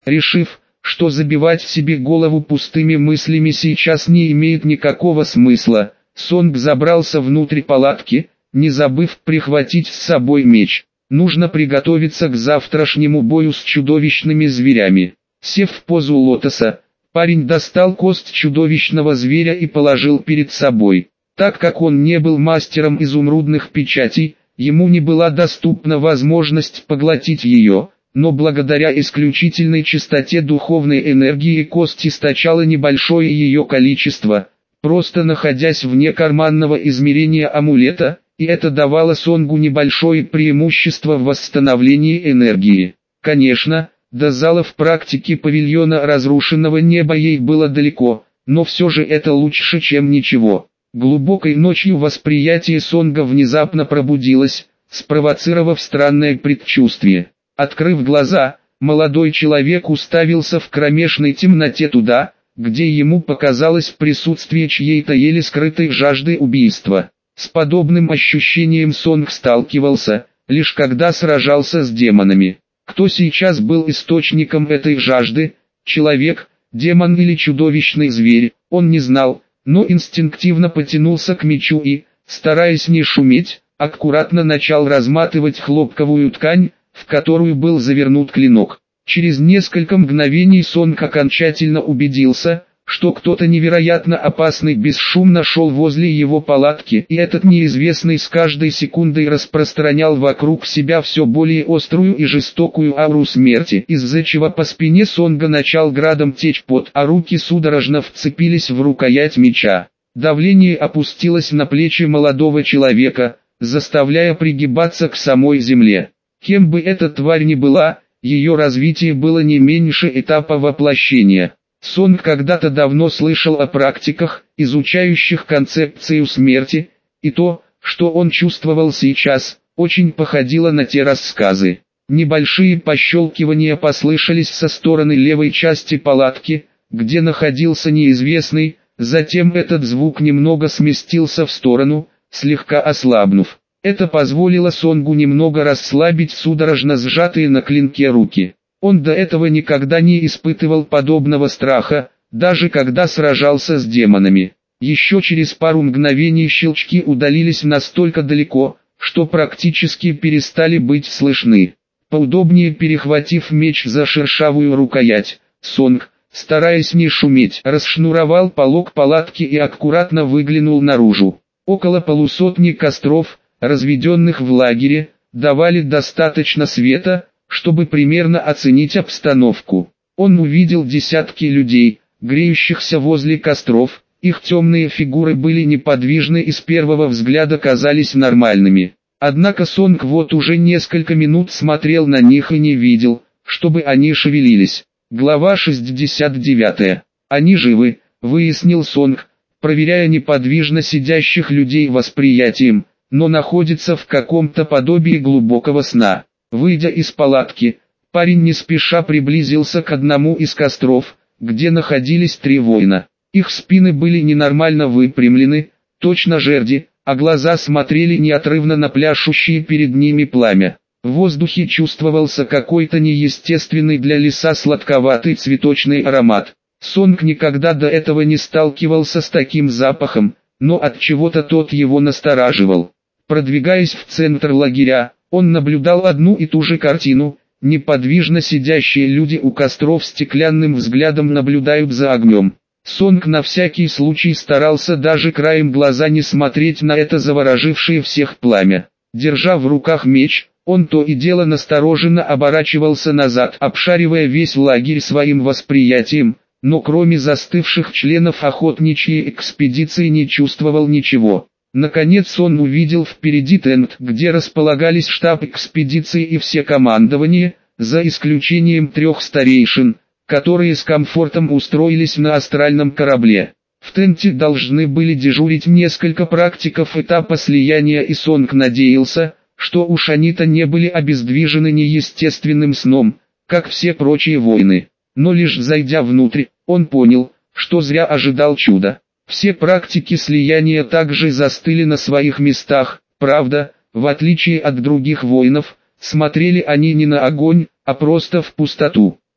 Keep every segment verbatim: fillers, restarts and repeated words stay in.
Решив, что забивать себе голову пустыми мыслями сейчас не имеет никакого смысла, Сонг забрался внутрь палатки, не забыв прихватить с собой меч. Нужно приготовиться к завтрашнему бою с чудовищными зверями. Сев в позу лотоса, парень достал кость чудовищного зверя и положил перед собой. Так как он не был мастером изумрудных печатей, ему не была доступна возможность поглотить ее, но благодаря исключительной чистоте духовной энергии кость источала небольшое ее количество, просто находясь вне карманного измерения амулета, и это давало Сонгу небольшое преимущество в восстановлении энергии. Конечно, до залов практики павильона разрушенного неба ей было далеко, но все же это лучше, чем ничего. Глубокой ночью восприятие Сонга внезапно пробудилось, спровоцировав странное предчувствие. Открыв глаза, молодой человек уставился в кромешной темноте туда, где ему показалось присутствие чьей-то еле скрытой жажды убийства. С подобным ощущением Сонг сталкивался, лишь когда сражался с демонами. Кто сейчас был источником этой жажды, человек, демон или чудовищный зверь, он не знал, но инстинктивно потянулся к мечу и, стараясь не шуметь, аккуратно начал разматывать хлопковую ткань, в которую был завернут клинок. Через несколько мгновений Сонг окончательно убедился, что кто-то невероятно опасный бесшумно шел возле его палатки, и этот неизвестный с каждой секундой распространял вокруг себя все более острую и жестокую ауру смерти, из-за чего по спине Сонга начал градом течь пот, а руки судорожно вцепились в рукоять меча. Давление опустилось на плечи молодого человека, заставляя пригибаться к самой земле. Кем бы эта тварь ни была, ее развитие было не меньше этапа воплощения. Сонг когда-то давно слышал о практиках, изучающих концепцию смерти, и то, что он чувствовал сейчас, очень походило на те рассказы. Небольшие пощелкивания послышались со стороны левой части палатки, где находился неизвестный, затем этот звук немного сместился в сторону, слегка ослабнув. Это позволило Сонгу немного расслабить судорожно сжатые на клинке руки. Он до этого никогда не испытывал подобного страха, даже когда сражался с демонами. Еще через пару мгновений щелчки удалились настолько далеко, что практически перестали быть слышны. Поудобнее перехватив меч за шершавую рукоять, Сонг, стараясь не шуметь, расшнуровал полог палатки и аккуратно выглянул наружу. Около полусотни костров, разведенных в лагере, давали достаточно света, чтобы примерно оценить обстановку. Он увидел десятки людей, греющихся возле костров, их темные фигуры были неподвижны и с первого взгляда казались нормальными. Однако Сонг вот уже несколько минут смотрел на них и не видел, чтобы они шевелились. Глава шестьдесят девять. Они живы, выяснил Сонг, проверяя неподвижно сидящих людей восприятием, но находятся в каком-то подобии глубокого сна. Выйдя из палатки, парень не спеша приблизился к одному из костров, где находились три воина. Их спины были ненормально выпрямлены, точно жерди, а глаза смотрели неотрывно на пляшущие перед ними пламя. В воздухе чувствовался какой-то неестественный для леса сладковатый цветочный аромат. Сонг никогда до этого не сталкивался с таким запахом, но от чего-то тот его настораживал. Продвигаясь в центр лагеря, он наблюдал одну и ту же картину. Неподвижно сидящие люди у костров стеклянным взглядом наблюдают за огнем. Сонг на всякий случай старался даже краем глаза не смотреть на это заворожившее всех пламя. Держа в руках меч, он то и дело настороженно оборачивался назад, обшаривая весь лагерь своим восприятием, но кроме застывших членов охотничьей экспедиции не чувствовал ничего. Наконец он увидел впереди тент, где располагались штаб экспедиции и все командования, за исключением трех старейшин, которые с комфортом устроились на астральном корабле. В тенте должны были дежурить несколько практиков этапа слияния, и Сонг надеялся, что уж они-то не были обездвижены неестественным сном, как все прочие воины. Но лишь зайдя внутрь, он понял, что зря ожидал чуда. Все практики слияния также застыли на своих местах, правда, в отличие от других воинов, смотрели они не на огонь, а просто в пустоту.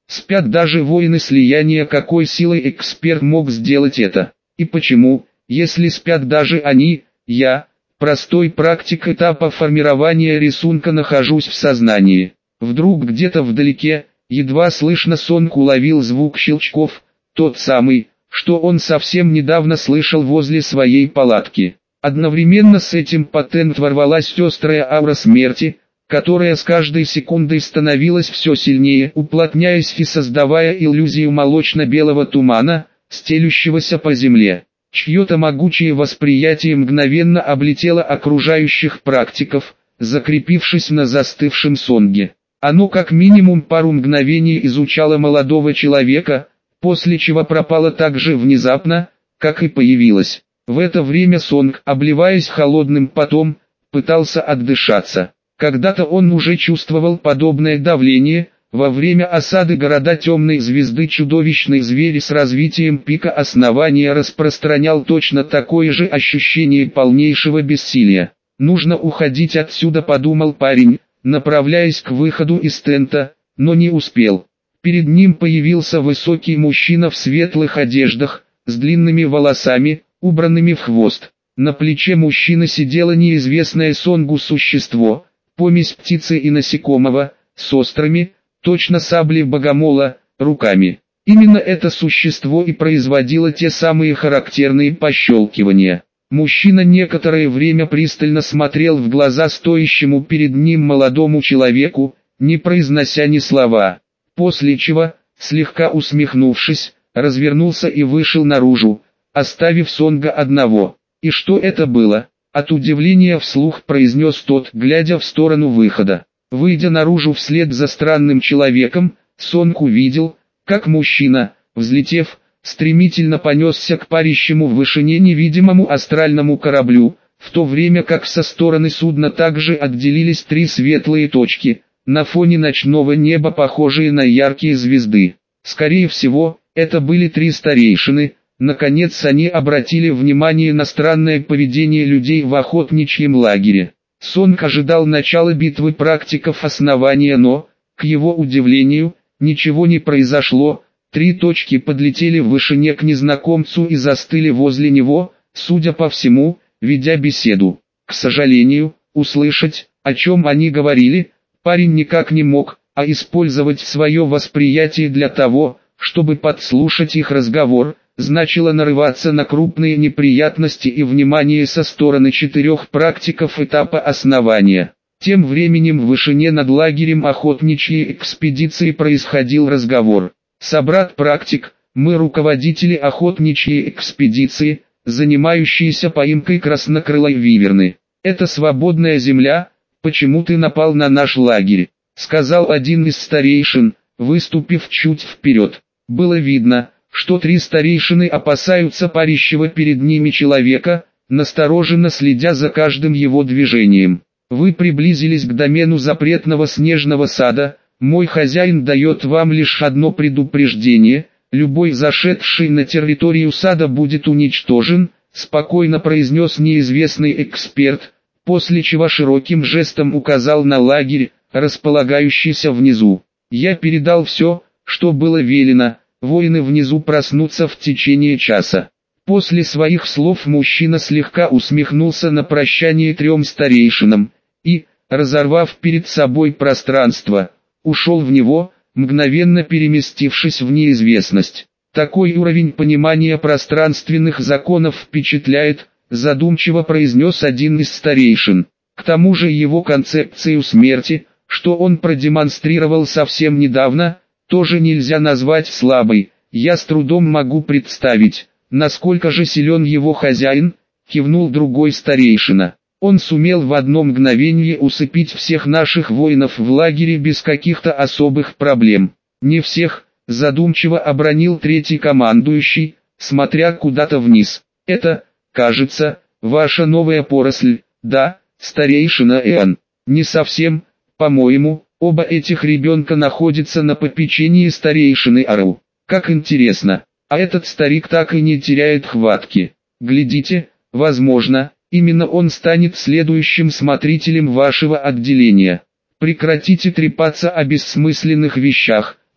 Спят даже воины слияния, какой силой эксперт мог сделать это? И почему, если спят даже они, я, простой практик этапа формирования рисунка, нахожусь в сознании? Вдруг где-то вдалеке, едва слышно, Сонг уловил звук щелчков, тот самый, что он совсем недавно слышал возле своей палатки. Одновременно с этим патент ворвалась острая аура смерти, которая с каждой секундой становилась все сильнее, уплотняясь и создавая иллюзию молочно-белого тумана, стелющегося по земле. Чье-то могучее восприятие мгновенно облетело окружающих практиков, закрепившись на застывшем Сонге. Оно как минимум пару мгновений изучало молодого человека, после чего пропало так же внезапно, как и появилось. В это время Сонг, обливаясь холодным потом, пытался отдышаться. Когда-то он уже чувствовал подобное давление. Во время осады города Темной Звезды чудовищный зверь с развитием пика основания распространял точно такое же ощущение полнейшего бессилия. «Нужно уходить отсюда», — подумал парень, направляясь к выходу из тента, но не успел. Перед ним появился высокий мужчина в светлых одеждах, с длинными волосами, убранными в хвост. На плече мужчины сидело неизвестное Сонгу существо, помесь птицы и насекомого, с острыми, точно сабли богомола, руками. Именно это существо и производило те самые характерные пощелкивания. Мужчина некоторое время пристально смотрел в глаза стоящему перед ним молодому человеку, не произнося ни слова. После чего, слегка усмехнувшись, развернулся и вышел наружу, оставив Сонга одного. «И что это было?» — от удивления вслух произнес тот, глядя в сторону выхода. Выйдя наружу вслед за странным человеком, Сонг увидел, как мужчина, взлетев, стремительно понесся к парящему в вышине невидимому астральному кораблю, в то время как со стороны судна также отделились три светлые точки, на фоне ночного неба похожие на яркие звезды. Скорее всего, это были три старейшины. Наконец они обратили внимание на странное поведение людей в охотничьем лагере. Сонг ожидал начала битвы практиков основания, но, к его удивлению, ничего не произошло. Три точки подлетели в вышине к незнакомцу и застыли возле него, судя по всему, ведя беседу. К сожалению, услышать, о чем они говорили, парень никак не мог, а использовать свое восприятие для того, чтобы подслушать их разговор, значило нарываться на крупные неприятности и внимание со стороны четырех практиков этапа основания. Тем временем в вышине над лагерем охотничьей экспедиции происходил разговор. «Собрат-практик, мы руководители охотничьей экспедиции, занимающиеся поимкой краснокрылой виверны. Это свободная земля, почему ты напал на наш лагерь?» — сказал один из старейшин, выступив чуть вперед. Было видно, что три старейшины опасаются парящего перед ними человека, настороженно следя за каждым его движением. «Вы приблизились к домену запретного снежного сада, мой хозяин дает вам лишь одно предупреждение, любой зашедший на территорию сада будет уничтожен», спокойно произнес неизвестный эксперт, после чего широким жестом указал на лагерь, располагающийся внизу. «Я передал все, что было велено. Воины внизу проснутся в течение часа». После своих слов мужчина слегка усмехнулся на прощание трем старейшинам, и, разорвав перед собой пространство, ушел в него, мгновенно переместившись в неизвестность. «Такой уровень понимания пространственных законов впечатляет», задумчиво произнес один из старейшин. К тому же его концепцию смерти, что он продемонстрировал совсем недавно, тоже нельзя назвать слабой. «Я с трудом могу представить, насколько же силен его хозяин», кивнул другой старейшина. «Он сумел в одно мгновение усыпить всех наших воинов в лагере без каких-то особых проблем». «Не всех», задумчиво обронил третий командующий, смотря куда-то вниз. «Это, кажется, ваша новая поросль, да, старейшина Эан?» «Не совсем, по-моему. Оба этих ребенка находятся на попечении старейшины Ару. Как интересно, а этот старик так и не теряет хватки. Глядите, возможно, именно он станет следующим смотрителем вашего отделения. Прекратите трепаться о бессмысленных вещах»,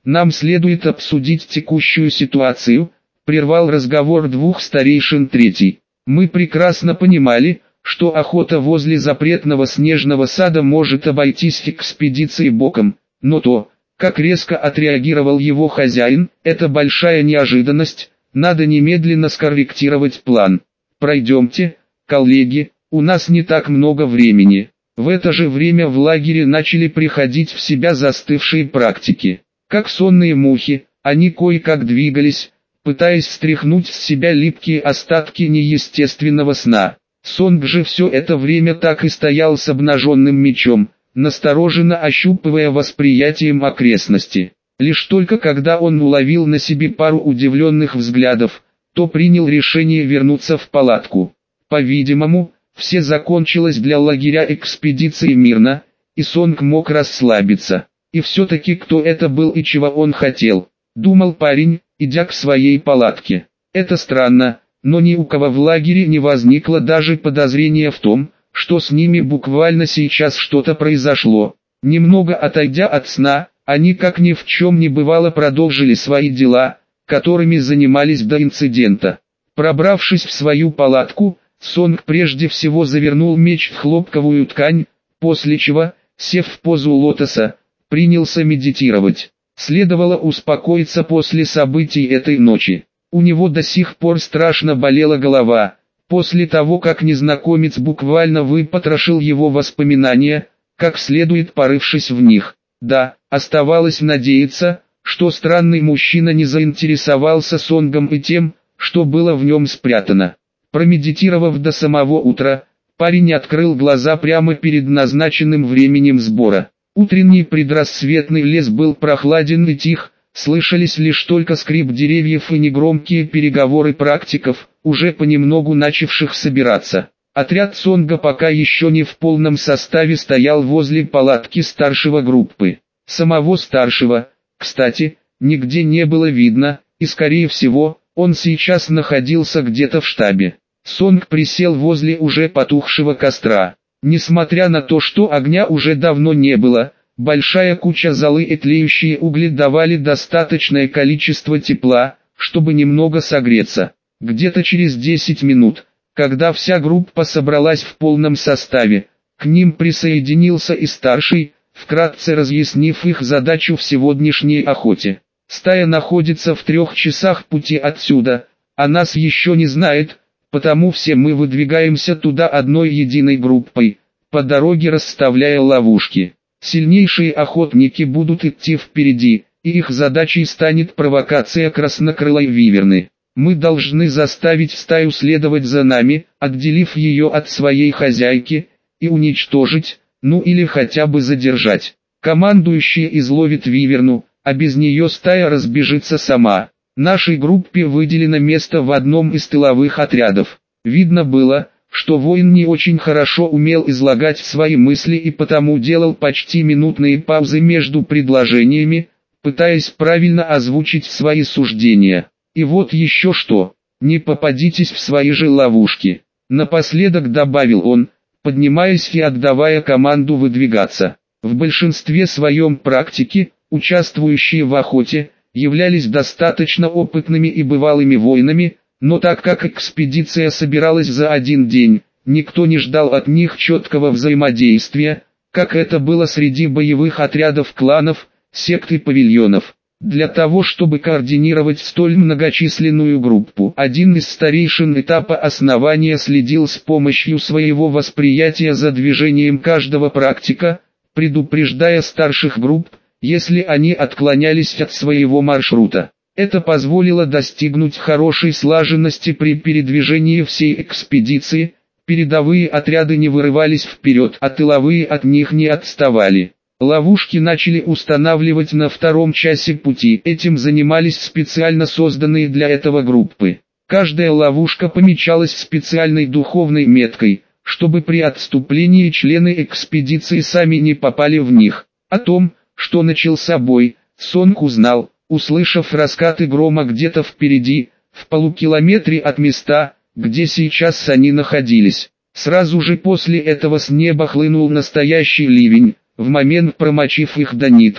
нам следует обсудить текущую ситуацию, прервал разговор двух старейшин третий. Мы прекрасно понимали, что охота возле запретного снежного сада может обойтись экспедиции боком, но то, как резко отреагировал его хозяин, это большая неожиданность, надо немедленно скорректировать план. Пройдемте, коллеги, у нас не так много времени. В это же время в лагере начали приходить в себя застывшие практики. Как сонные мухи, они кое-как двигались, пытаясь стряхнуть с себя липкие остатки неестественного сна. Сонг же все это время так и стоял с обнаженным мечом, настороженно ощупывая восприятием окрестности. Лишь только когда он уловил на себе пару удивленных взглядов, то принял решение вернуться в палатку. По-видимому, все закончилось для лагеря экспедиции мирно, и Сонг мог расслабиться. И все-таки кто это был и чего он хотел, думал парень, идя к своей палатке. Это странно, но ни у кого в лагере не возникло даже подозрения в том, что с ними буквально сейчас что-то произошло. Немного отойдя от сна, они как ни в чем не бывало продолжили свои дела, которыми занимались до инцидента. Пробравшись в свою палатку, Сонг прежде всего завернул меч в хлопковую ткань, после чего, сев в позу лотоса, принялся медитировать. Следовало успокоиться после событий этой ночи. У него до сих пор страшно болела голова, после того как незнакомец буквально выпотрошил его воспоминания, как следует порывшись в них. Да, оставалось надеяться, что странный мужчина не заинтересовался Сонгом и тем, что было в нем спрятано. Промедитировав до самого утра, парень открыл глаза прямо перед назначенным временем сбора. Утренний предрассветный лес был прохладен и тих, слышались лишь только скрип деревьев и негромкие переговоры практиков, уже понемногу начавших собираться. Отряд Сонга пока еще не в полном составе стоял возле палатки старшего группы. Самого старшего, кстати, нигде не было видно, и скорее всего, он сейчас находился где-то в штабе. Сонг присел возле уже потухшего костра. Несмотря на то, что огня уже давно не было, большая куча золы и тлеющие угли давали достаточное количество тепла, чтобы немного согреться. Где-то через десять минут, когда вся группа собралась в полном составе, к ним присоединился и старший, вкратце разъяснив их задачу в сегодняшней охоте. Стая находится в трех часах пути отсюда, а нас еще не знает, потому все мы выдвигаемся туда одной единой группой, по дороге расставляя ловушки. Сильнейшие охотники будут идти впереди, и их задачей станет провокация краснокрылой виверны. Мы должны заставить стаю следовать за нами, отделив ее от своей хозяйки, и уничтожить, ну или хотя бы задержать. Командующий изловит виверну, а без нее стая разбежится сама. Нашей группе выделено место в одном из тыловых отрядов. Видно было, что воин не очень хорошо умел излагать свои мысли и потому делал почти минутные паузы между предложениями, пытаясь правильно озвучить свои суждения. И вот еще что, не попадитесь в свои же ловушки. Напоследок добавил он, поднимаясь и отдавая команду выдвигаться. В большинстве своем практики, участвующие в охоте, являлись достаточно опытными и бывалыми воинами, но так как экспедиция собиралась за один день, никто не ждал от них четкого взаимодействия, как это было среди боевых отрядов кланов, сект и павильонов. Для того чтобы координировать столь многочисленную группу, один из старейшин этапа основания следил с помощью своего восприятия за движением каждого практика, предупреждая старших групп, если они отклонялись от своего маршрута. Это позволило достигнуть хорошей слаженности при передвижении всей экспедиции, передовые отряды не вырывались вперед, а тыловые от них не отставали. Ловушки начали устанавливать на втором часе пути, этим занимались специально созданные для этого группы. Каждая ловушка помечалась специальной духовной меткой, чтобы при отступлении члены экспедиции сами не попали в них. О том, что начался бой, Сонг узнал, услышав раскаты грома где-то впереди, в полукилометре от места, где сейчас они находились. Сразу же после этого с неба хлынул настоящий ливень, в момент промочив их до нитки.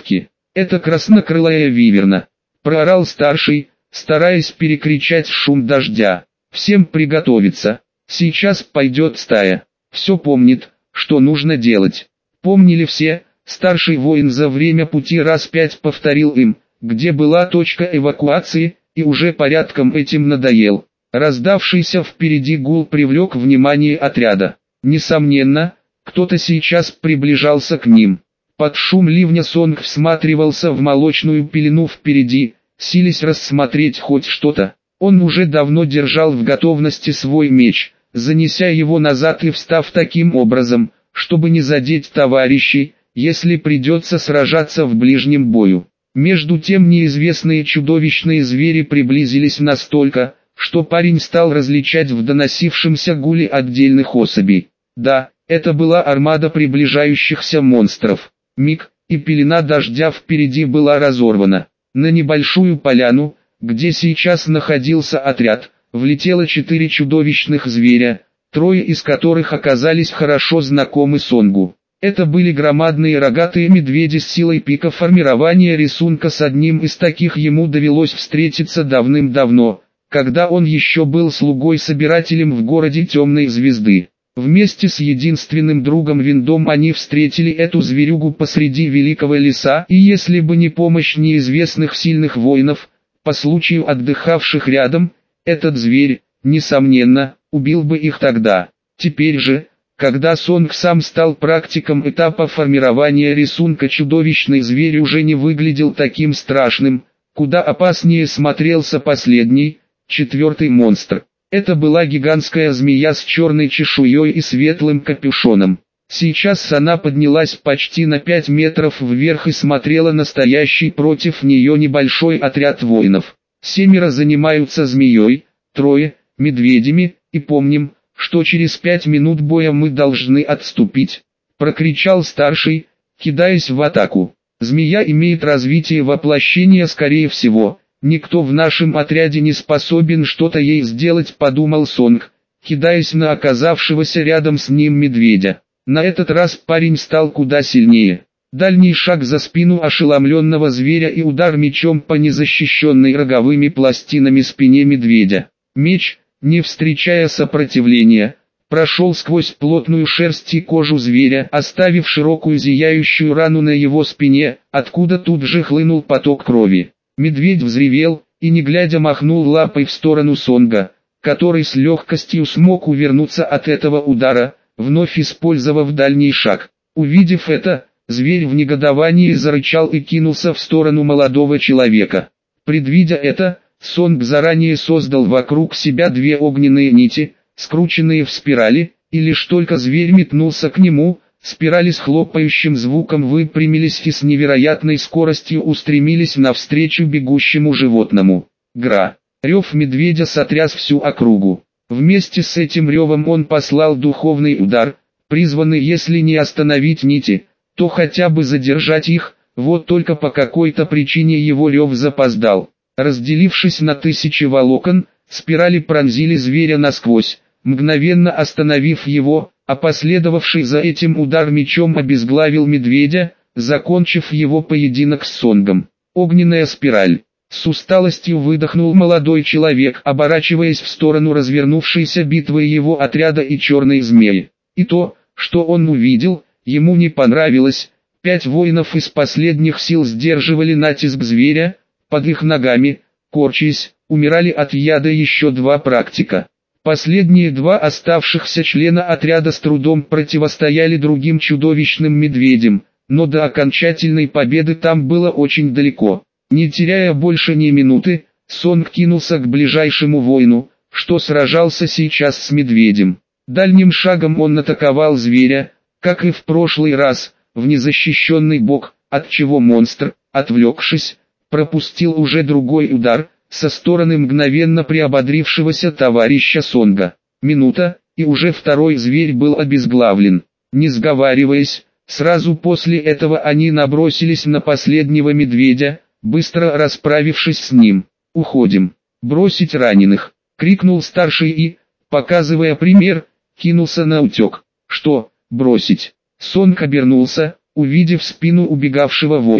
Это краснокрылая виверна, проорал старший, стараясь перекричать шум дождя. Всем приготовиться, сейчас пойдет стая. Все помнит, что нужно делать. Помнили все, старший воин за время пути раз пять повторил им, где была точка эвакуации, и уже порядком этим надоел. Раздавшийся впереди гул привлек внимание отряда. Несомненно, кто-то сейчас приближался к ним. Под шум ливня Сонг всматривался в молочную пелену впереди, силясь рассмотреть хоть что-то. Он уже давно держал в готовности свой меч, занеся его назад и встав таким образом, чтобы не задеть товарищей, если придется сражаться в ближнем бою. Между тем неизвестные чудовищные звери приблизились настолько, что парень стал различать в доносившемся гуле отдельных особей. Да, это была армада приближающихся монстров. Миг, и пелена дождя впереди была разорвана. На небольшую поляну, где сейчас находился отряд, влетело четыре чудовищных зверя, трое из которых оказались хорошо знакомы Сонгу. Это были громадные рогатые медведи с силой пика формирования рисунка. С одним из таких ему довелось встретиться давным-давно, когда он еще был слугой-собирателем в городе Темной Звезды. Вместе с единственным другом Виндом они встретили эту зверюгу посреди великого леса, и если бы не помощь неизвестных сильных воинов, по случаю отдыхавших рядом, этот зверь, несомненно, убил бы их тогда. Теперь же, когда Сонг сам стал практиком этапа формирования рисунка, чудовищный зверь уже не выглядел таким страшным, куда опаснее смотрелся последний, четвертый монстр. Это была гигантская змея с черной чешуей и светлым капюшоном. Сейчас она поднялась почти на пять метров вверх и смотрела на стоящий против нее небольшой отряд воинов. Семеро занимаются змеей, трое – медведями, и помним, что через пять минут боя мы должны отступить, прокричал старший, кидаясь в атаку. Змея имеет развитие воплощения, скорее всего, никто в нашем отряде не способен что-то ей сделать, подумал Сонг, кидаясь на оказавшегося рядом с ним медведя. На этот раз парень стал куда сильнее. Дальний шаг за спину ошеломленного зверя и удар мечом по незащищенной роговыми пластинами спине медведя. Меч, не встречая сопротивления, прошел сквозь плотную шерсть и кожу зверя, оставив широкую зияющую рану на его спине, откуда тут же хлынул поток крови. Медведь взревел, и не глядя махнул лапой в сторону Сонга, который с легкостью смог увернуться от этого удара, вновь использовав дальний шаг. Увидев это, зверь в негодовании зарычал и кинулся в сторону молодого человека. Предвидя это, Сонг заранее создал вокруг себя две огненные нити, скрученные в спирали, и лишь только зверь метнулся к нему, спирали с хлопающим звуком выпрямились и с невероятной скоростью устремились навстречу бегущему животному. Гра! Рев медведя сотряс всю округу. Вместе с этим ревом он послал духовный удар, призванный, если не остановить нити, то хотя бы задержать их, вот только по какой-то причине его рев запоздал. Разделившись на тысячи волокон, спирали пронзили зверя насквозь, мгновенно остановив его, а последовавший за этим удар мечом обезглавил медведя, закончив его поединок с Сонгом. Огненная спираль. С усталостью выдохнул молодой человек, оборачиваясь в сторону развернувшейся битвы его отряда и черной змеи. И то, что он увидел, ему не понравилось. Пять воинов из последних сил сдерживали натиск зверя, под их ногами, корчась, умирали от яда еще два практика. Последние два оставшихся члена отряда с трудом противостояли другим чудовищным медведям, но до окончательной победы там было очень далеко. Не теряя больше ни минуты, Сонг кинулся к ближайшему воину, что сражался сейчас с медведем. Дальним шагом он атаковал зверя, как и в прошлый раз, в незащищенный бок, отчего монстр, отвлекшись, пропустил уже другой удар, со стороны мгновенно приободрившегося товарища Сонга. Минута, и уже второй зверь был обезглавлен. Не сговариваясь, сразу после этого они набросились на последнего медведя, быстро расправившись с ним. «Уходим! Бросить раненых!» — крикнул старший и, показывая пример, кинулся на утек. «Что, бросить?» Сонг обернулся, увидев спину убегавшего воина.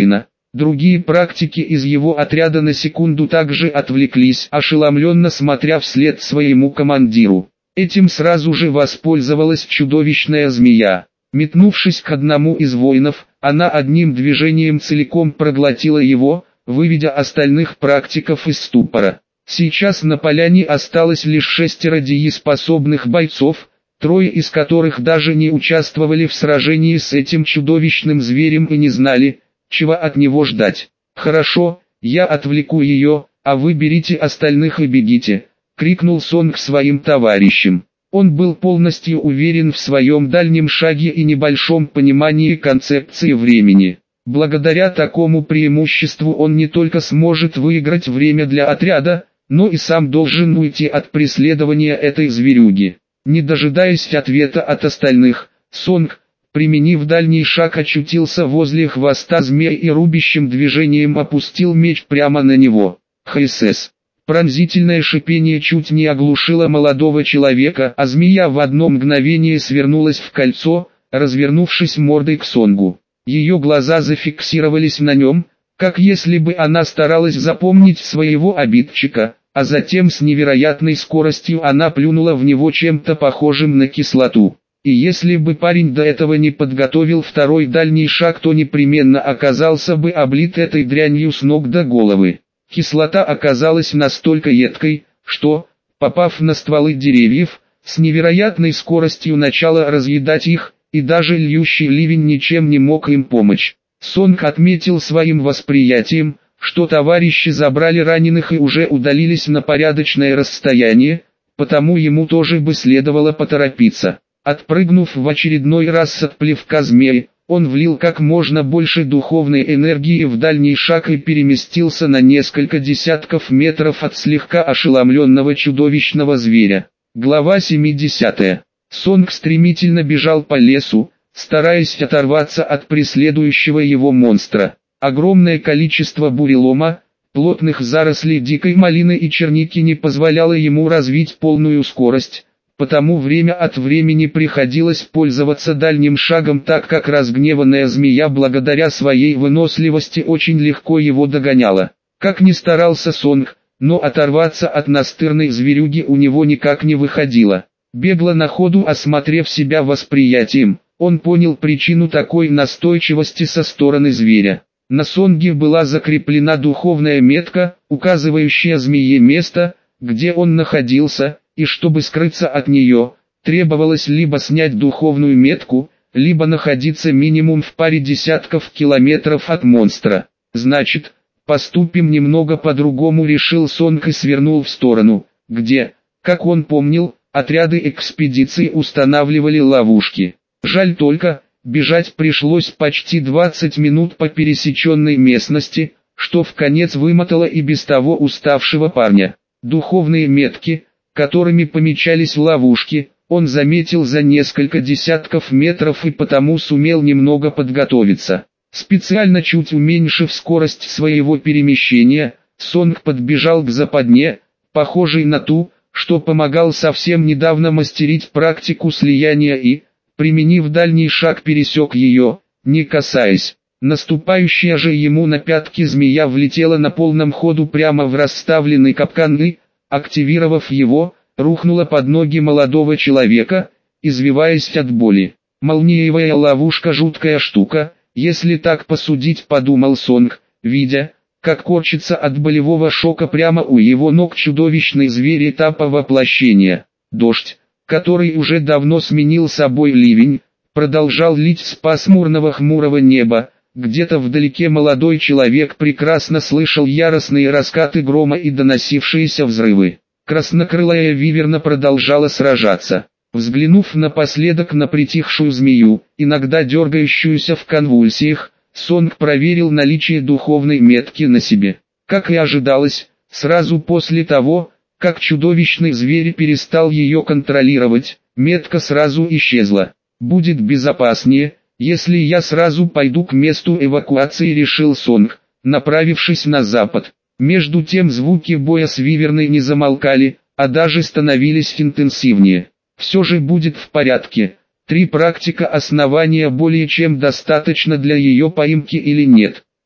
Другие практики из его отряда на секунду также отвлеклись, ошеломленно смотря вслед своему командиру. Этим сразу же воспользовалась чудовищная змея. Метнувшись к одному из воинов, она одним движением целиком проглотила его, выведя остальных практиков из ступора. Сейчас на поляне осталось лишь шестеро дееспособных бойцов, трое из которых даже не участвовали в сражении с этим чудовищным зверем и не знали, чего от него ждать. «Хорошо, я отвлеку ее, а вы берите остальных и бегите», — крикнул Сонг своим товарищам. Он был полностью уверен в своем дальнем шаге и небольшом понимании концепции времени. Благодаря такому преимуществу он не только сможет выиграть время для отряда, но и сам должен уйти от преследования этой зверюги. Не дожидаясь ответа от остальных, Сонг, применив дальний шаг, очутился возле хвоста змеи и рубящим движением опустил меч прямо на него. ХСС. Пронзительное шипение чуть не оглушило молодого человека, а змея в одно мгновение свернулась в кольцо, развернувшись мордой к Сонгу. Ее глаза зафиксировались на нем, как если бы она старалась запомнить своего обидчика, а затем с невероятной скоростью она плюнула в него чем-то похожим на кислоту. И если бы парень до этого не подготовил второй дальний шаг, то непременно оказался бы облит этой дрянью с ног до головы. Кислота оказалась настолько едкой, что, попав на стволы деревьев, с невероятной скоростью начала разъедать их, и даже льющий ливень ничем не мог им помочь. Сонг отметил своим восприятием, что товарищи забрали раненых и уже удалились на порядочное расстояние, потому ему тоже бы следовало поторопиться. Отпрыгнув в очередной раз от плевка змеи, он влил как можно больше духовной энергии в дальний шаг и переместился на несколько десятков метров от слегка ошеломленного чудовищного зверя. Глава семидесятая. Сонг стремительно бежал по лесу, стараясь оторваться от преследующего его монстра. Огромное количество бурелома, плотных зарослей дикой малины и черники не позволяло ему развить полную скорость, потому время от времени приходилось пользоваться дальним шагом, так как разгневанная змея благодаря своей выносливости очень легко его догоняла. Как ни старался Сонг, но оторваться от настырной зверюги у него никак не выходило. Бегло на ходу осмотрев себя восприятием, он понял причину такой настойчивости со стороны зверя. На Сонге была закреплена духовная метка, указывающая змее место, где он находился, и чтобы скрыться от нее, требовалось либо снять духовную метку, либо находиться минимум в паре десятков километров от монстра. Значит, поступим немного по-другому, решил Сонг и свернул в сторону, где, как он помнил, отряды экспедиции устанавливали ловушки. Жаль только, бежать пришлось почти двадцать минут по пересеченной местности, что вконец вымотало и без того уставшего парня. Духовные метки, которыми помечались ловушки, он заметил за несколько десятков метров и потому сумел немного подготовиться. Специально чуть уменьшив скорость своего перемещения, Сонг подбежал к западне, похожей на ту, что помогал совсем недавно мастерить практику слияния и, применив дальний шаг, пересек ее, не касаясь. Наступающая же ему на пятки змея влетела на полном ходу прямо в расставленный капкан и, активировав его, рухнула под ноги молодого человека, извиваясь от боли. Молниевая ловушка — жуткая штука, если так посудить, подумал Сонг, видя, как корчится от болевого шока прямо у его ног чудовищный зверь этапа воплощения. Дождь, который уже давно сменил собой ливень, продолжал лить с пасмурного хмурого неба. Где-то вдалеке молодой человек прекрасно слышал яростные раскаты грома и доносившиеся взрывы. Краснокрылая виверна продолжала сражаться. Взглянув напоследок на притихшую змею, иногда дергающуюся в конвульсиях, Сонг проверил наличие духовной метки на себе. Как и ожидалось, сразу после того, как чудовищный зверь перестал ее контролировать, метка сразу исчезла. «Будет безопаснее, если я сразу пойду к месту эвакуации», — решил Сонг, направившись на запад. Между тем звуки боя с виверной не замолкали, а даже становились интенсивнее. Все же будет в порядке. Три практика основания более чем достаточно для ее поимки или нет?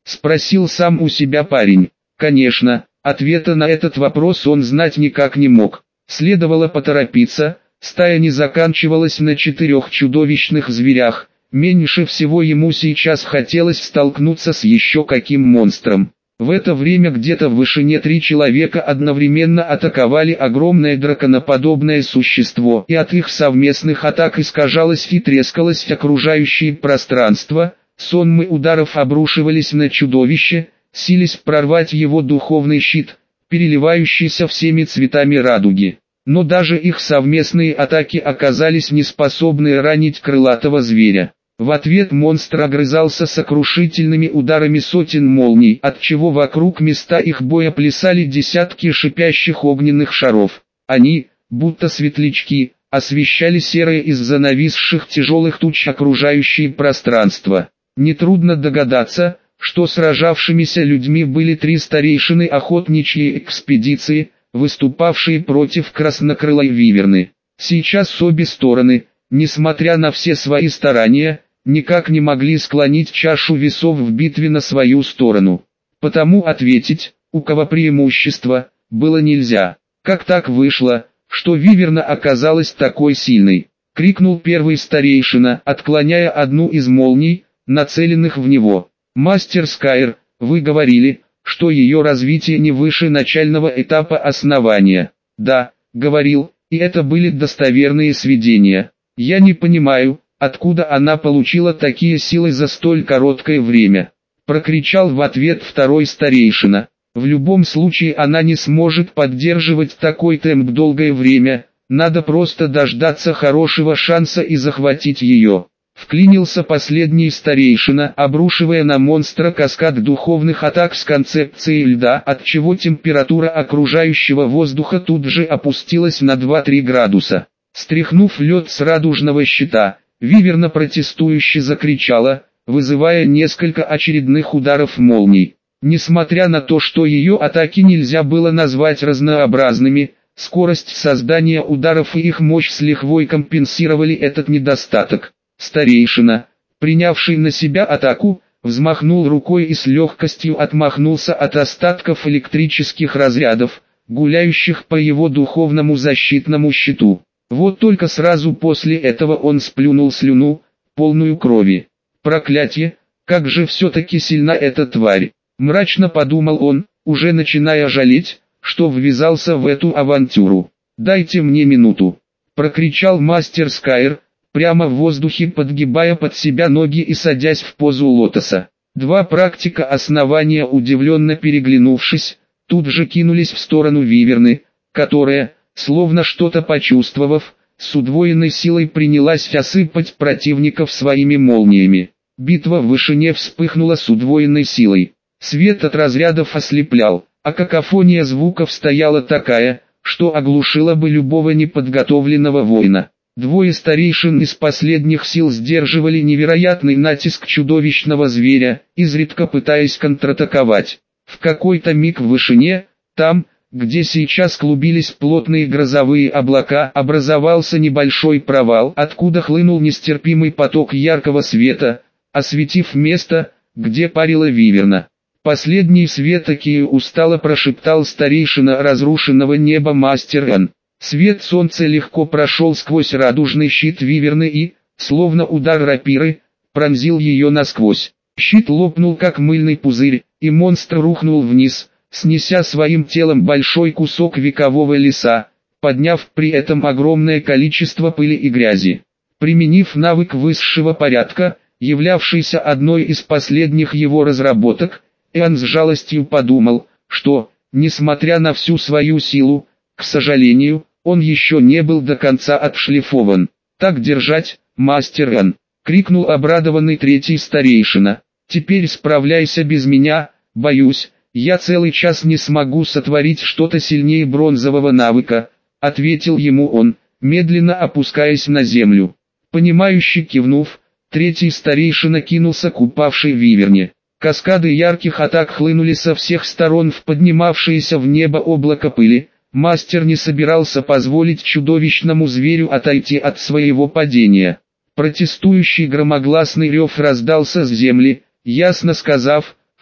Спросил сам у себя парень. Конечно, ответа на этот вопрос он знать никак не мог. Следовало поторопиться, стая не заканчивалась на четырех чудовищных зверях. Меньше всего ему сейчас хотелось столкнуться с еще каким монстром. В это время где-то в вышине три человека одновременно атаковали огромное драконоподобное существо, и от их совместных атак искажалось и трескалось окружающее пространство. Сонмы ударов обрушивались на чудовище, сились прорвать его духовный щит, переливающийся всеми цветами радуги. Но даже их совместные атаки оказались неспособны ранить крылатого зверя. В ответ монстр огрызался сокрушительными ударами сотен молний, отчего вокруг места их боя плясали десятки шипящих огненных шаров. Они, будто светлячки, освещали серое из-за нависших тяжелых туч окружающее пространство. Нетрудно догадаться, что сражавшимися людьми были три старейшины охотничьей экспедиции, выступавшие против краснокрылой виверны. Сейчас обе стороны, несмотря на все свои старания, никак не могли склонить чашу весов в битве на свою сторону. Потому ответить, у кого преимущество, было нельзя. Как так вышло, что виверна оказалась такой сильной? Крикнул первый старейшина, отклоняя одну из молний, нацеленных в него. «Мастер Скайр, вы говорили, что ее развитие не выше начального этапа основания». «Да, говорил, и это были достоверные сведения. Я не понимаю, откуда она получила такие силы за столь короткое время», прокричал в ответ второй старейшина. «В любом случае она не сможет поддерживать такой темп долгое время, надо просто дождаться хорошего шанса и захватить ее». Вклинился последний старейшина, обрушивая на монстра каскад духовных атак с концепцией льда, отчего температура окружающего воздуха тут же опустилась на два-три градуса. Стряхнув лед с радужного щита, виверна протестующе закричала, вызывая несколько очередных ударов молний. Несмотря на то, что ее атаки нельзя было назвать разнообразными, скорость создания ударов и их мощь с лихвой компенсировали этот недостаток. Старейшина, принявший на себя атаку, взмахнул рукой и с легкостью отмахнулся от остатков электрических разрядов, гуляющих по его духовному защитному щиту. Вот только сразу после этого он сплюнул слюну, полную крови. «Проклятье, как же все-таки сильна эта тварь!» Мрачно подумал он, уже начиная жалеть, что ввязался в эту авантюру. «Дайте мне минуту!» — прокричал мастер Скайр, прямо в воздухе подгибая под себя ноги и садясь в позу лотоса. Два практика основания, удивленно переглянувшись, тут же кинулись в сторону виверны, которая, словно что-то почувствовав, с удвоенной силой принялась осыпать противников своими молниями. Битва в вышине вспыхнула с удвоенной силой. Свет от разрядов ослеплял, а какофония звуков стояла такая, что оглушила бы любого неподготовленного воина. Двое старейшин из последних сил сдерживали невероятный натиск чудовищного зверя, изредка пытаясь контратаковать. В какой-то миг в вышине, там, где сейчас клубились плотные грозовые облака, образовался небольшой провал, откуда хлынул нестерпимый поток яркого света, осветив место, где парила виверна. Последний свет-таки устало прошептал старейшина разрушенного неба мастер Н. Свет солнца легко прошел сквозь радужный щит виверны и, словно удар рапиры, пронзил ее насквозь. Щит лопнул как мыльный пузырь, и монстр рухнул вниз, снеся своим телом большой кусок векового леса, подняв при этом огромное количество пыли и грязи. Применив навык высшего порядка, являвшийся одной из последних его разработок, Иоанн с жалостью подумал, что, несмотря на всю свою силу, к сожалению, он еще не был до конца отшлифован. «Так держать, мастер Иоанн!» — крикнул обрадованный третий старейшина. «Теперь справляйся без меня, боюсь, я целый час не смогу сотворить что-то сильнее бронзового навыка», — ответил ему он, медленно опускаясь на землю. Понимающе кивнув, третий старейшина кинулся к упавшей виверне. Каскады ярких атак хлынули со всех сторон в поднимавшееся в небо облако пыли. Мастер не собирался позволить чудовищному зверю отойти от своего падения. Протестующий громогласный рев раздался с земли, ясно сказав,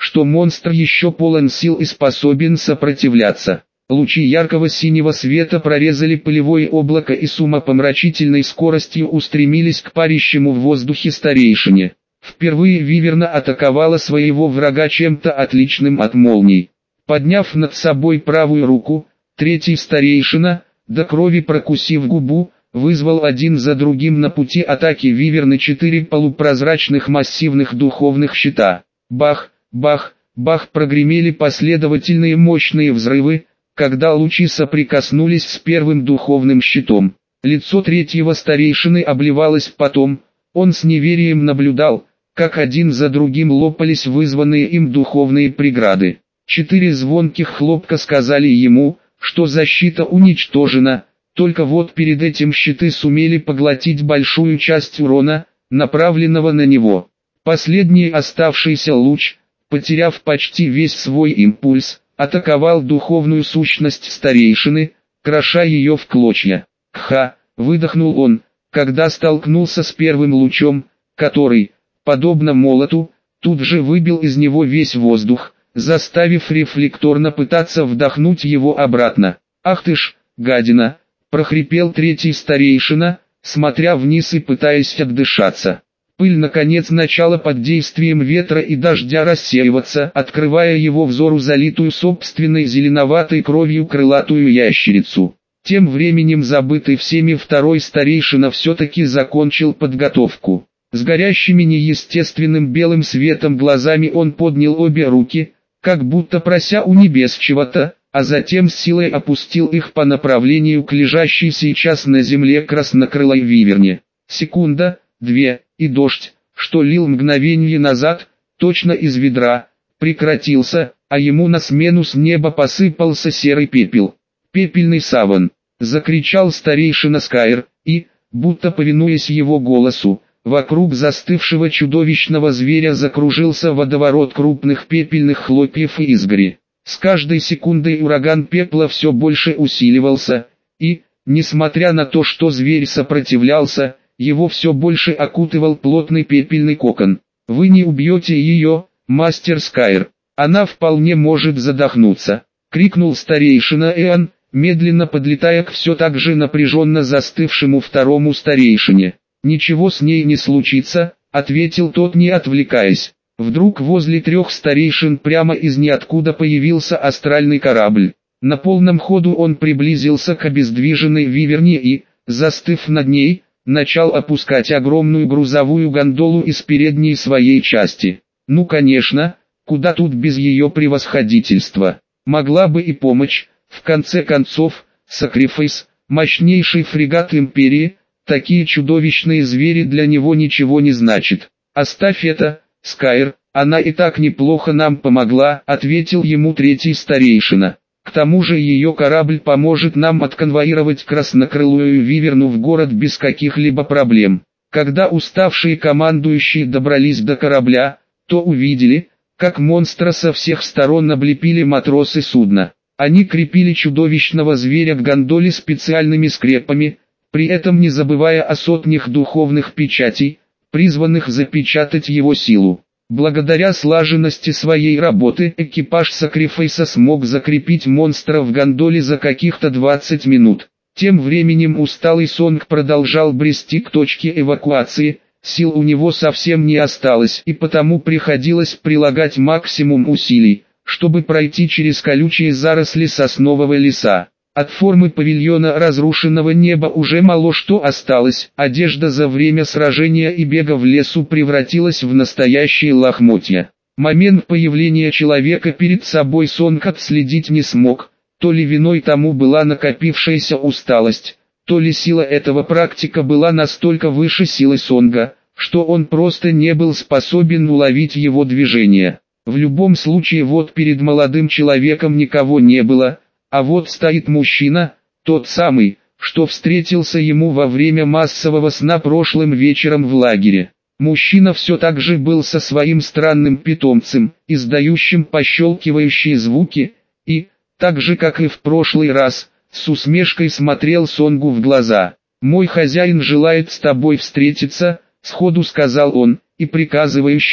что монстр еще полон сил и способен сопротивляться. Лучи яркого синего света прорезали пылевое облако и с умопомрачительной скоростью устремились к парящему в воздухе старейшине. Впервые Виверна атаковала своего врага чем-то отличным от молний. Подняв над собой правую руку, третий старейшина, до крови прокусив губу, вызвал один за другим на пути атаки Виверны четыре полупрозрачных массивных духовных щита. Бах, бах, бах, прогремели последовательные мощные взрывы, когда лучи соприкоснулись с первым духовным щитом. Лицо третьего старейшины обливалось потом, он с неверием наблюдал, как один за другим лопались вызванные им духовные преграды. Четыре звонких хлопка сказали ему, что защита уничтожена, только вот перед этим щиты сумели поглотить большую часть урона, направленного на него. Последний оставшийся луч, потеряв почти весь свой импульс, атаковал духовную сущность старейшины, кроша ее в клочья. «Ха!» — выдохнул он, когда столкнулся с первым лучом, который, подобно молоту, тут же выбил из него весь воздух, заставив рефлекторно пытаться вдохнуть его обратно. «Ах ты ж, гадина!» — прохрипел третий старейшина, смотря вниз и пытаясь отдышаться. Пыль наконец начала под действием ветра и дождя рассеиваться, открывая его взору залитую собственной зеленоватой кровью крылатую ящерицу. Тем временем забытый всеми второй старейшина все-таки закончил подготовку. С горящими неестественным белым светом глазами он поднял обе руки, как будто прося у небес чего-то, а затем с силой опустил их по направлению к лежащей сейчас на земле краснокрылой виверне. Секунда, две, и дождь, что лил мгновение назад, точно из ведра, прекратился, а ему на смену с неба посыпался серый пепел. «Пепельный саван!» — закричал старейшина Скайр, и, будто повинуясь его голосу, вокруг застывшего чудовищного зверя закружился водоворот крупных пепельных хлопьев и изгори. С каждой секундой ураган пепла все больше усиливался, и, несмотря на то, что зверь сопротивлялся, его все больше окутывал плотный пепельный кокон. «Вы не убьете ее, мастер Скайр, она вполне может задохнуться», — крикнул старейшина Эан, медленно подлетая к все так же напряженно застывшему второму старейшине. «Ничего с ней не случится», — ответил тот, не отвлекаясь. Вдруг возле трех старейшин прямо из ниоткуда появился астральный корабль. На полном ходу он приблизился к обездвиженной виверне и, застыв над ней, начал опускать огромную грузовую гондолу из передней своей части. Ну конечно, куда тут без ее превосходительства. Могла бы и помочь, в конце концов, Сакрифейс, мощнейший фрегат Империи, такие чудовищные звери для него ничего не значит. «Оставь это, Скайр, она и так неплохо нам помогла», — ответил ему третий старейшина. «К тому же ее корабль поможет нам отконвоировать краснокрылую виверну в город без каких-либо проблем». Когда уставшие командующие добрались до корабля, то увидели, как монстра со всех сторон облепили матросы судна. Они крепили чудовищного зверя к гондоле специальными скрепами, при этом не забывая о сотнях духовных печатей, призванных запечатать его силу. Благодаря слаженности своей работы экипаж Сакрифейса смог закрепить монстра в гондоле за каких-то двадцать минут. Тем временем усталый Сонг продолжал брести к точке эвакуации, сил у него совсем не осталось и потому приходилось прилагать максимум усилий, чтобы пройти через колючие заросли соснового леса. От формы павильона разрушенного неба уже мало что осталось, одежда за время сражения и бега в лесу превратилась в настоящие лохмотья. Момент появления человека перед собой Сонг отследить не смог, то ли виной тому была накопившаяся усталость, то ли сила этого практика была настолько выше силы Сонга, что он просто не был способен уловить его движение. В любом случае вот перед молодым человеком никого не было, а вот стоит мужчина, тот самый, что встретился ему во время массового сна прошлым вечером в лагере. Мужчина все так же был со своим странным питомцем, издающим пощелкивающие звуки, и, так же как и в прошлый раз, с усмешкой смотрел Сонгу в глаза. «Мой хозяин желает с тобой встретиться», — сходу сказал он, и приказывающим,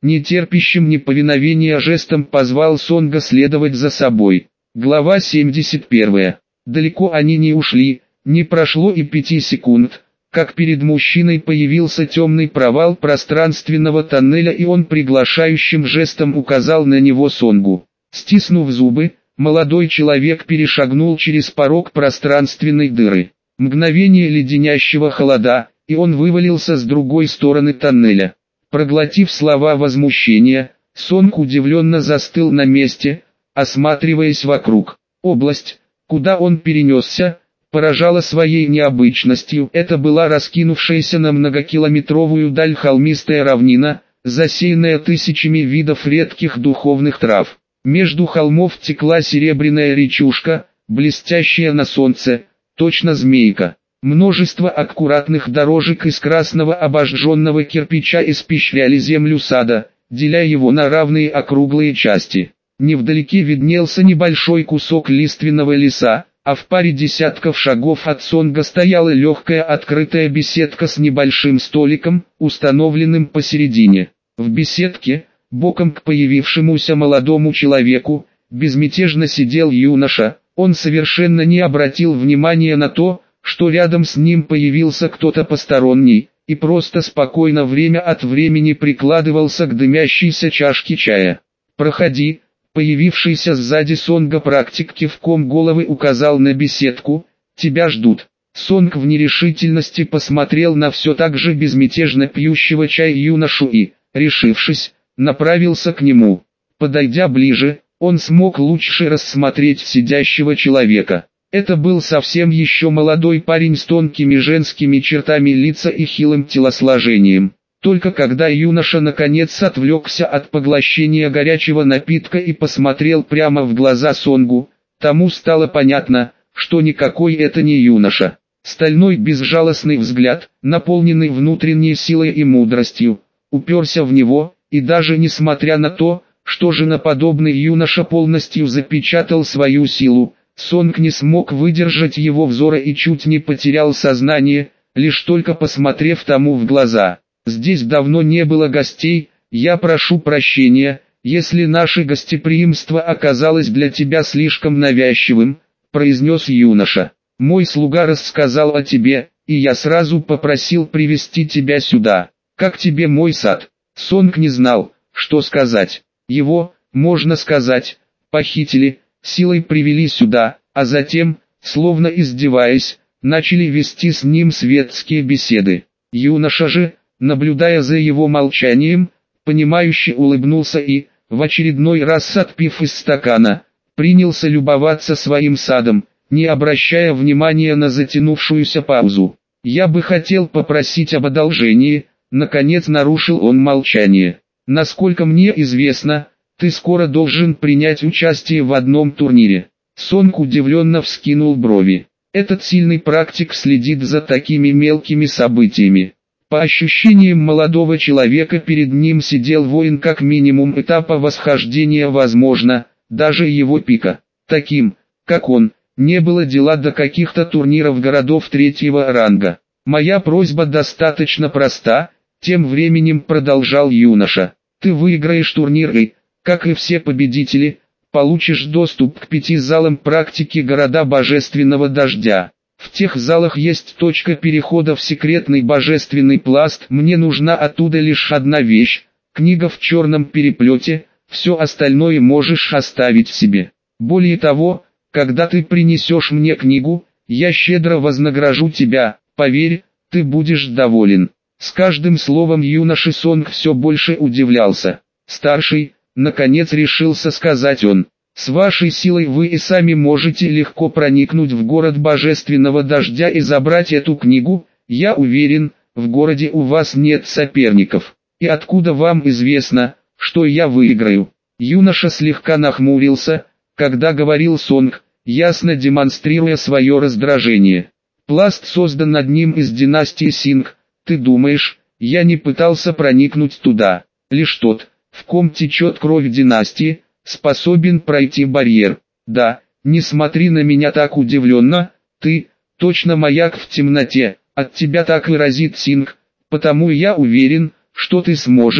нетерпящим неповиновения жестом позвал Сонга следовать за собой. Глава семьдесят первая. Далеко они не ушли, не прошло и пяти секунд, как перед мужчиной появился темный провал пространственного тоннеля, и он приглашающим жестом указал на него Сонгу. Стиснув зубы, молодой человек перешагнул через порог пространственной дыры. Мгновение леденящего холода, и он вывалился с другой стороны тоннеля. Проглотив слова возмущения, Сонг удивленно застыл на месте, осматриваясь вокруг. Область, куда он перенесся, поражала своей необычностью. Это была раскинувшаяся на многокилометровую даль холмистая равнина, засеянная тысячами видов редких духовных трав. Между холмов текла серебряная речушка, блестящая на солнце, точно змейка. Множество аккуратных дорожек из красного обожженного кирпича испещряли землю сада, деля его на равные округлые части. Невдалеке виднелся небольшой кусок лиственного леса, а в паре десятков шагов от Сонга стояла легкая открытая беседка с небольшим столиком, установленным посередине. В беседке, боком к появившемуся молодому человеку, безмятежно сидел юноша. Он совершенно не обратил внимания на то, что рядом с ним появился кто-то посторонний, и просто спокойно время от времени прикладывался к дымящейся чашке чая. «Проходи», появившийся сзади Сонга практик кивком головы указал на беседку, «тебя ждут». Сонг в нерешительности посмотрел на все так же безмятежно пьющего чай юношу и, решившись, направился к нему. Подойдя ближе, он смог лучше рассмотреть сидящего человека. Это был совсем еще молодой парень с тонкими женскими чертами лица и хилым телосложением. Только когда юноша наконец отвлекся от поглощения горячего напитка и посмотрел прямо в глаза Сонгу, тому стало понятно, что никакой это не юноша. Стальной безжалостный взгляд, наполненный внутренней силой и мудростью, уперся в него, и даже несмотря на то, что женоподобный юноша полностью запечатал свою силу, Сонг не смог выдержать его взора и чуть не потерял сознание, лишь только посмотрев тому в глаза. «Здесь давно не было гостей, я прошу прощения, если наше гостеприимство оказалось для тебя слишком навязчивым», произнес юноша. «Мой слуга рассказал о тебе, и я сразу попросил привести тебя сюда. Как тебе мой сад?» Сонг не знал, что сказать. Его, можно сказать, похитили, силой привели сюда, а затем, словно издеваясь, начали вести с ним светские беседы. Юноша же, наблюдая за его молчанием, понимающе улыбнулся и, в очередной раз отпив из стакана, принялся любоваться своим садом, не обращая внимания на затянувшуюся паузу. «Я бы хотел попросить об одолжении», наконец нарушил он молчание. «Насколько мне известно, ты скоро должен принять участие в одном турнире». Сонг удивленно вскинул брови. Этот сильный практик следит за такими мелкими событиями. По ощущениям молодого человека перед ним сидел воин как минимум этапа восхождения, возможно, даже его пика. Таким, как он, не было дела до каких-то турниров городов третьего ранга. «Моя просьба достаточно проста», тем временем продолжал юноша. «Ты выиграешь турнир и, как и все победители, получишь доступ к пяти залам практики города Божественного Дождя. В тех залах есть точка перехода в секретный божественный пласт. Мне нужна оттуда лишь одна вещь, книга в черном переплете, все остальное можешь оставить себе. Более того, когда ты принесешь мне книгу, я щедро вознагражу тебя, поверь, ты будешь доволен». С каждым словом юноши Сонг все больше удивлялся. «Старший», наконец решился сказать он, «с вашей силой вы и сами можете легко проникнуть в город Божественного Дождя и забрать эту книгу. Я уверен, в городе у вас нет соперников. И откуда вам известно, что я выиграю?» Юноша слегка нахмурился, когда говорил Сонг, ясно демонстрируя свое раздражение. «Пласт создан над ним из династии Синг. Ты думаешь, я не пытался проникнуть туда? Лишь тот, в ком течет кровь династии, способен пройти барьер. Да, не смотри на меня так удивленно, ты, точно маяк в темноте, от тебя так и разит Синг, потому я уверен, что ты сможешь,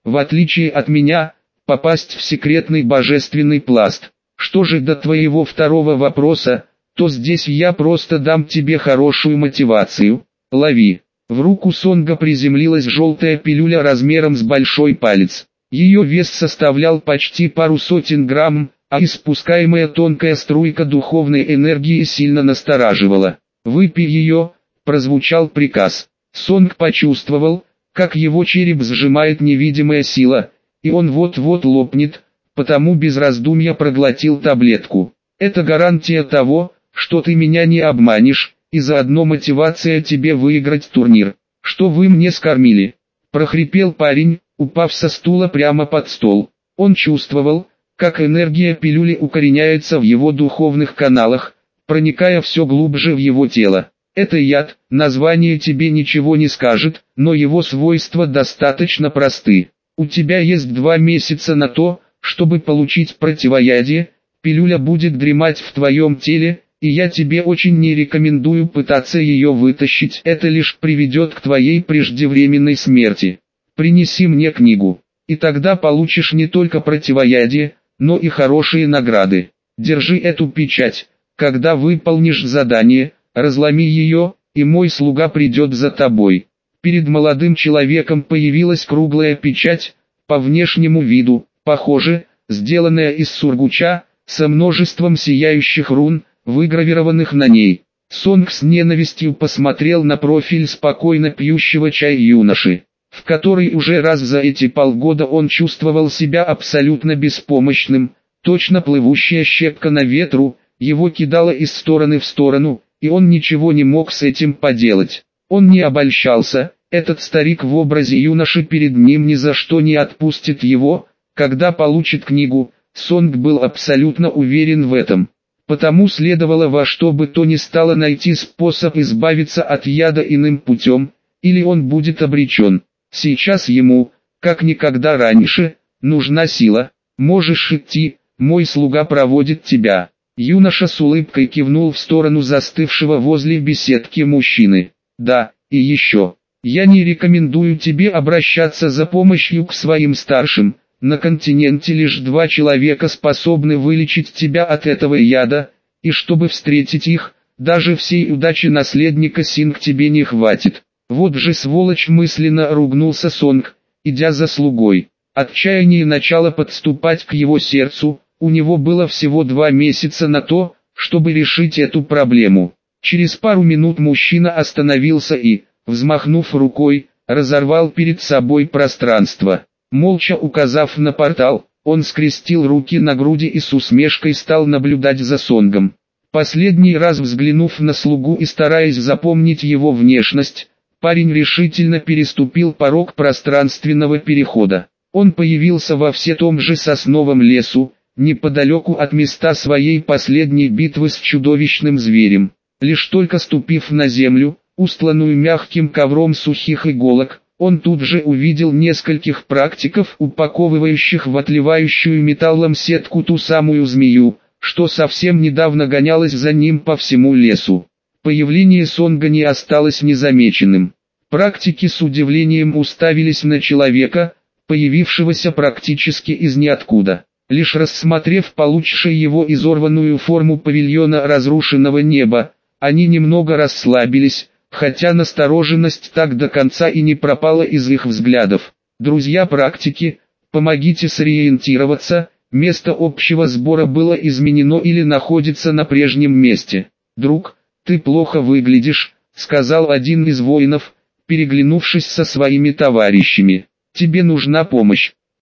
в отличие от меня, попасть в секретный божественный пласт. Что же до твоего второго вопроса, то здесь я просто дам тебе хорошую мотивацию. Лови. В руку Сонга приземлилась желтая пилюля размером с большой палец. Ее вес составлял почти пару сотен грамм, а испускаемая тонкая струйка духовной энергии сильно настораживала. «Выпей ее», — прозвучал приказ. Сонг почувствовал, как его череп сжимает невидимая сила, и он вот-вот лопнет, потому без раздумья проглотил таблетку. «Это гарантия того, что ты меня не обманешь, и заодно мотивация тебе выиграть турнир. Что вы мне скормили?» — прохрипел парень, упав со стула прямо под стол. Он чувствовал, как энергия пилюли укореняется в его духовных каналах, проникая все глубже в его тело. «Это яд, название тебе ничего не скажет, но его свойства достаточно просты. У тебя есть два месяца на то, чтобы получить противоядие, пилюля будет дремать в твоем теле, и я тебе очень не рекомендую пытаться ее вытащить, это лишь приведет к твоей преждевременной смерти. Принеси мне книгу, и тогда получишь не только противоядие, но и хорошие награды. Держи эту печать, когда выполнишь задание, разломи ее, и мой слуга придет за тобой». Перед молодым человеком появилась круглая печать, по внешнему виду, похоже, сделанная из сургуча, со множеством сияющих рун, выгравированных на ней. Сонг с ненавистью посмотрел на профиль спокойно пьющего чай юноши, в который уже раз за эти полгода он чувствовал себя абсолютно беспомощным, точно плывущая щепка на ветру, его кидало из стороны в сторону, и он ничего не мог с этим поделать. Он не обольщался, этот старик в образе юноши перед ним ни за что не отпустит его, когда получит книгу, Сонг был абсолютно уверен в этом. Потому следовало во что бы то ни стало найти способ избавиться от яда иным путем, или он будет обречен. Сейчас ему, как никогда раньше, нужна сила. «Можешь идти, мой слуга проводит тебя». Юноша с улыбкой кивнул в сторону застывшего возле беседки мужчины. «Да, и еще. Я не рекомендую тебе обращаться за помощью к своим старшим. На континенте лишь два человека способны вылечить тебя от этого яда, и чтобы встретить их, даже всей удачи наследника Синг тебе не хватит». «Вот же сволочь!» — мысленно ругнулся Сонг, идя за слугой. Отчаяние начало подступать к его сердцу, у него было всего два месяца на то, чтобы решить эту проблему. Через пару минут мужчина остановился и, взмахнув рукой, разорвал перед собой пространство. Молча указав на портал, он скрестил руки на груди и с усмешкой стал наблюдать за Сонгом. Последний раз взглянув на слугу и стараясь запомнить его внешность, парень решительно переступил порог пространственного перехода. Он появился во все том же сосновом лесу, неподалеку от места своей последней битвы с чудовищным зверем. Лишь только ступив на землю, устланную мягким ковром сухих иголок, он тут же увидел нескольких практиков, упаковывающих в отливающую металлом сетку ту самую змею, что совсем недавно гонялась за ним по всему лесу. Появление Сонга не осталось незамеченным. Практики с удивлением уставились на человека, появившегося практически из ниоткуда. Лишь рассмотрев получивший его изорванную форму павильона разрушенного неба, они немного расслабились, хотя настороженность так до конца и не пропала из их взглядов. «Друзья-практики, помогите сориентироваться, место общего сбора было изменено или находится на прежнем месте». «Друг, ты плохо выглядишь», — сказал один из воинов, переглянувшись со своими товарищами. «Тебе нужна помощь».